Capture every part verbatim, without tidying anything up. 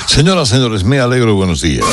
Señoras, señores, me alegro, buenos días.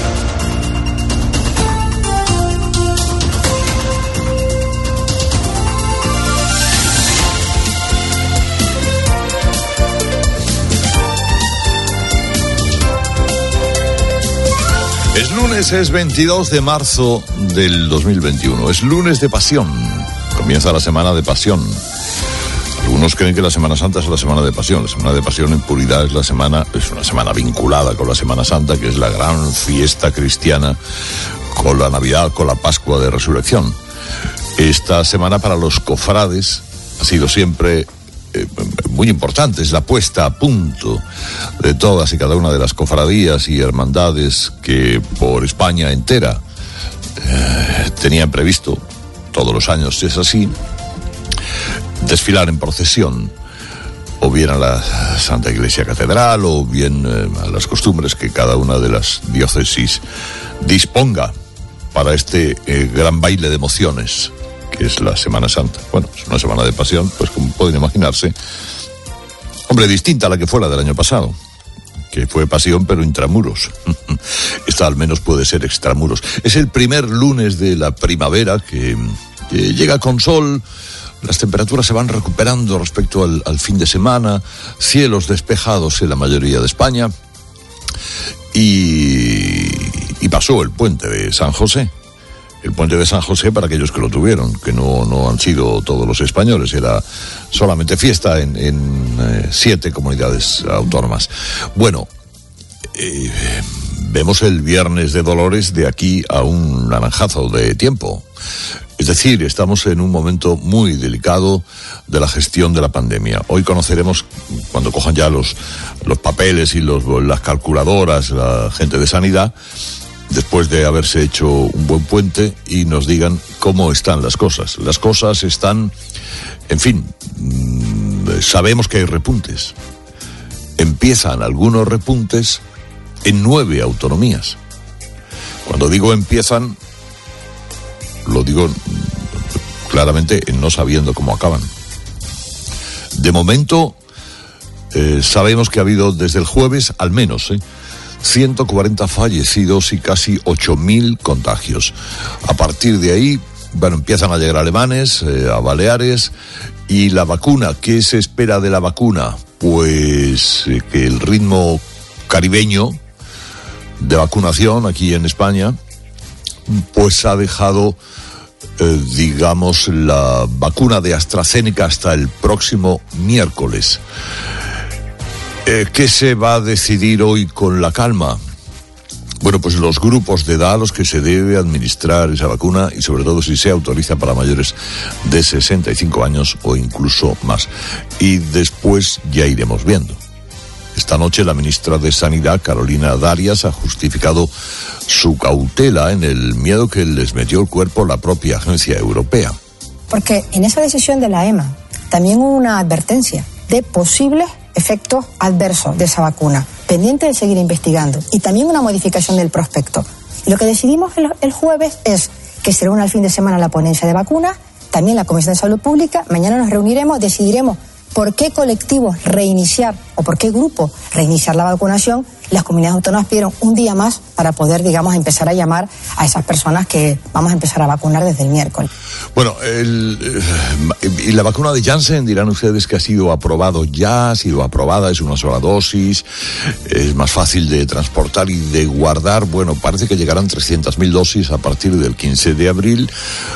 Es lunes, es veintidós de marzo del dos mil veintiuno, es lunes de pasión, comienza la semana de pasión. Algunos creen que la Semana Santa es la semana de pasión. La semana de pasión en puridad es la semana, es una semana vinculada con la Semana Santa, que es la gran fiesta cristiana, con la Navidad, con la Pascua de Resurrección. Esta semana para los cofrades ha sido siempre eh, muy importante, es la puesta a punto de todas y cada una de las cofradías y hermandades que por España entera eh, tenían previsto, todos los años es así, desfilar en procesión, o bien a la Santa Iglesia Catedral, o bien eh, a las costumbres que cada una de las diócesis disponga para este eh, gran baile de emociones que es la Semana Santa. Bueno, es una semana de pasión, pues como pueden imaginarse, hombre, distinta a la que fue la del año pasado, que fue pasión pero intramuros. Esta al menos puede ser extramuros. Es el primer lunes de la primavera que, que llega con sol. Las temperaturas se van recuperando respecto al, al fin de semana, cielos despejados en la mayoría de España, y, y pasó el puente de San José. El puente de San José, para aquellos que lo tuvieron, que no, no han sido todos los españoles, era solamente fiesta en, en eh, siete comunidades autónomas. Bueno, eh, vemos el Viernes de Dolores de aquí a un naranjazo de tiempo. Es decir, estamos en un momento muy delicado de la gestión de la pandemia. Hoy conoceremos, cuando cojan ya los, los papeles y los, las calculadoras, la gente de sanidad, después de haberse hecho un buen puente, y nos digan cómo están las cosas. Las cosas están, en fin, sabemos que hay repuntes. Empiezan algunos repuntes en nueve autonomías. Cuando digo empiezan, lo digo claramente en no sabiendo cómo acaban. De momento, eh, sabemos que ha habido desde el jueves, al menos, ¿eh? ciento cuarenta fallecidos y casi ocho mil contagios. A partir de ahí, bueno, empiezan a llegar alemanes, eh, a Baleares, y la vacuna, ¿qué se espera de la vacuna? Pues eh, que el ritmo caribeño de vacunación aquí en España, pues ha dejado, eh, digamos, la vacuna de AstraZeneca hasta el próximo miércoles. Eh, ¿Qué se va a decidir hoy con la calma? Bueno, pues los grupos de edad a los que se debe administrar esa vacuna, y sobre todo si se autoriza para mayores de sesenta y cinco años o incluso más. Y después ya iremos viendo. Esta noche la ministra de Sanidad, Carolina Darias, ha justificado su cautela en el miedo que les metió el cuerpo la propia agencia europea. Porque en esa decisión de la E M A también hubo una advertencia de posibles efectos adversos de esa vacuna, pendiente de seguir investigando, y también una modificación del prospecto. Y lo que decidimos el, el jueves es que se reúna el fin de semana la ponencia de vacunas, también la Comisión de Salud Pública. Mañana nos reuniremos, decidiremos por qué colectivos reiniciar o por qué grupo reiniciar la vacunación. Las comunidades autónomas pidieron un día más para poder, digamos, empezar a llamar a esas personas que vamos a empezar a vacunar desde el miércoles. Bueno, el, eh, y la vacuna de Janssen, dirán ustedes que ha sido aprobado ya, ha sido aprobada, es una sola dosis, es más fácil de transportar y de guardar. Bueno, parece que llegarán trescientas mil dosis a partir del quince de abril,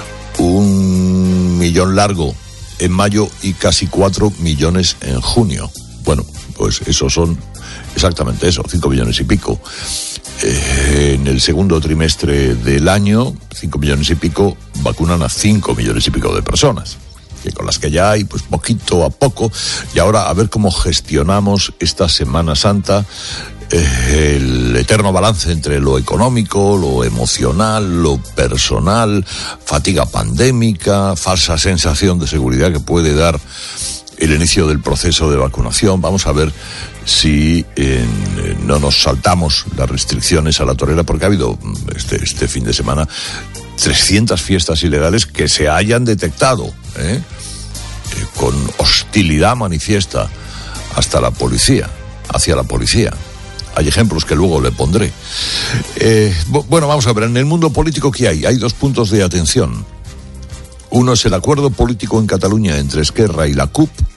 un millón largo en mayo y casi cuatro millones en junio. Bueno, pues esos son exactamente eso, cinco millones y pico. Eh, en el segundo trimestre del año, cinco millones y pico vacunan a cinco millones y pico de personas, que con las que ya hay, pues poquito a poco. Y ahora a ver cómo gestionamos esta Semana Santa, eh, el eterno balance entre lo económico, lo emocional, lo personal, fatiga pandémica, falsa sensación de seguridad que puede dar el inicio del proceso de vacunación. Vamos a ver si eh, no nos saltamos las restricciones a la torera, porque ha habido este, este fin de semana trescientas fiestas ilegales que se hayan detectado, ¿eh? Eh, con hostilidad manifiesta hasta la policía, hacia la policía. Hay ejemplos que luego le pondré. Eh, bueno, vamos a ver, en el mundo político, ¿qué hay? Hay dos puntos de atención. Uno es el acuerdo político en Cataluña entre Esquerra y la C U P,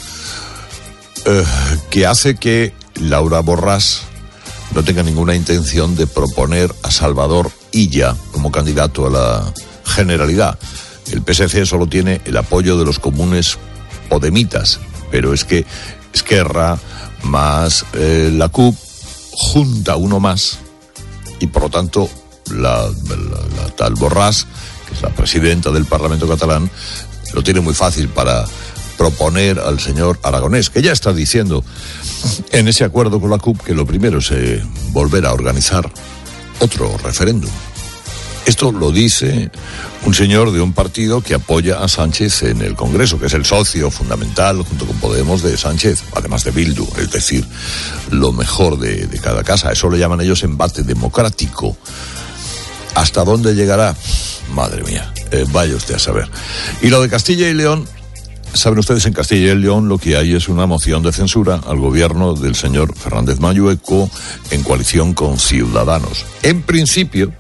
eh, que hace que Laura Borràs no tenga ninguna intención de proponer a Salvador Illa como candidato a la Generalidad. El P S C solo tiene el apoyo de los comunes podemitas, pero es que Esquerra más eh, la C U P junta uno más y por lo tanto la, la, la tal Borràs, que es la presidenta del Parlamento catalán, lo tiene muy fácil para proponer al señor Aragonés, que ya está diciendo en ese acuerdo con la C U P que lo primero es eh, volver a organizar otro referéndum. Esto lo dice un señor de un partido que apoya a Sánchez en el Congreso, que es el socio fundamental, junto con Podemos, de Sánchez, además de Bildu, es decir, lo mejor de, de cada casa. Eso lo llaman ellos embate democrático. ¿Hasta dónde llegará? Madre mía, eh, vaya usted a saber. Y lo de Castilla y León, saben ustedes, en Castilla y León lo que hay es una moción de censura al gobierno del señor Fernández Mañueco en coalición con Ciudadanos. En principio,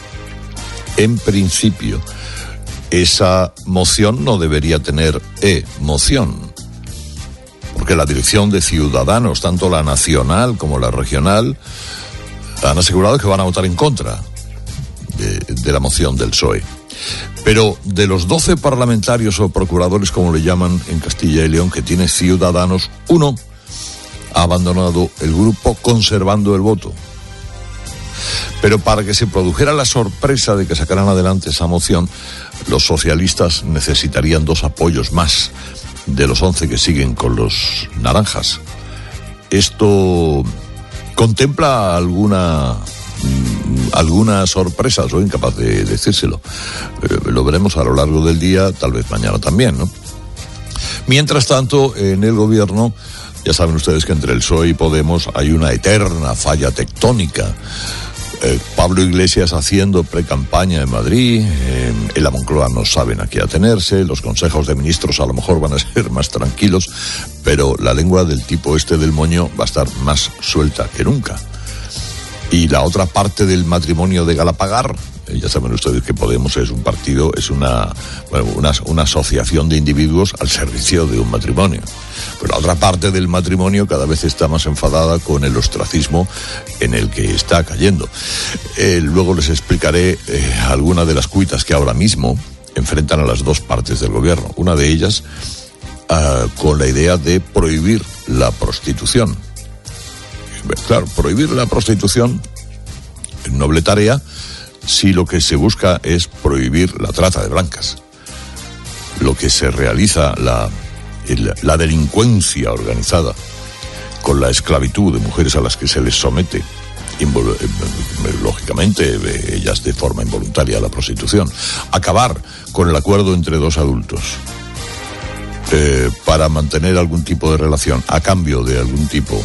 en principio, esa moción no debería tener emoción, porque la dirección de Ciudadanos, tanto la nacional como la regional, han asegurado que van a votar en contra de, de la moción del P S O E. Pero de los doce parlamentarios o procuradores, como le llaman en Castilla y León, que tiene Ciudadanos, uno ha abandonado el grupo conservando el voto. Pero para que se produjera la sorpresa de que sacaran adelante esa moción, los socialistas necesitarían dos apoyos más de los once que siguen con los naranjas. ¿Esto contempla alguna alguna sorpresa? Soy incapaz de decírselo. Eh, lo veremos a lo largo del día, tal vez mañana también, ¿no? Mientras tanto, en el gobierno, ya saben ustedes que entre el P S O E y Podemos hay una eterna falla tectónica. Eh, Pablo Iglesias haciendo precampaña en Madrid, eh, en la Moncloa no saben a qué atenerse, los consejos de ministros a lo mejor van a ser más tranquilos, pero la lengua del tipo este del moño va a estar más suelta que nunca. Y la otra parte del matrimonio de Galapagar, eh, ya saben ustedes que Podemos es un partido, es una, bueno, una, una asociación de individuos al servicio de un matrimonio. Pero la otra parte del matrimonio cada vez está más enfadada con el ostracismo en el que está cayendo. Eh, luego les explicaré eh, algunas de las cuitas que ahora mismo enfrentan a las dos partes del gobierno. Una de ellas uh, con la idea de prohibir la prostitución. Claro, prohibir la prostitución, noble tarea, si lo que se busca es prohibir la trata de blancas. Lo que se realiza, la, el, la delincuencia organizada con la esclavitud de mujeres a las que se les somete, invol, lógicamente, ellas de forma involuntaria a la prostitución. Acabar con el acuerdo entre dos adultos eh, para mantener algún tipo de relación a cambio de algún tipo,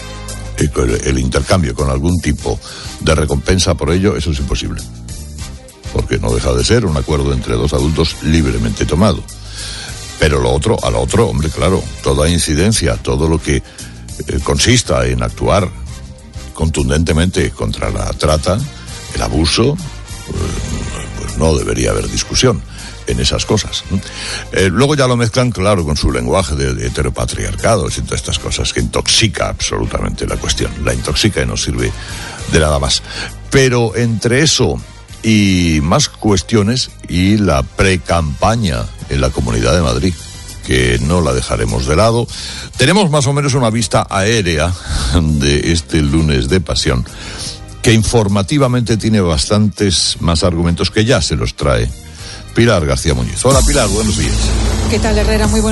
el intercambio con algún tipo de recompensa por ello, eso es imposible, porque no deja de ser un acuerdo entre dos adultos libremente tomado. Pero lo otro, a lo otro, hombre, claro, toda incidencia, todo lo que eh, consista en actuar contundentemente contra la trata, el abuso, eh, pues no debería haber discusión en esas cosas. Eh, luego ya lo mezclan, claro, con su lenguaje de, de heteropatriarcados y todas estas cosas que intoxica absolutamente la cuestión. La intoxica y no sirve de nada más. Pero entre eso y más cuestiones y la precampaña en la Comunidad de Madrid, que no la dejaremos de lado, tenemos más o menos una vista aérea de este lunes de pasión, que informativamente tiene bastantes más argumentos que ya se los trae Pilar García Muñiz. Hola Pilar, buenos días. ¿Qué tal, Herrera? Muy buenos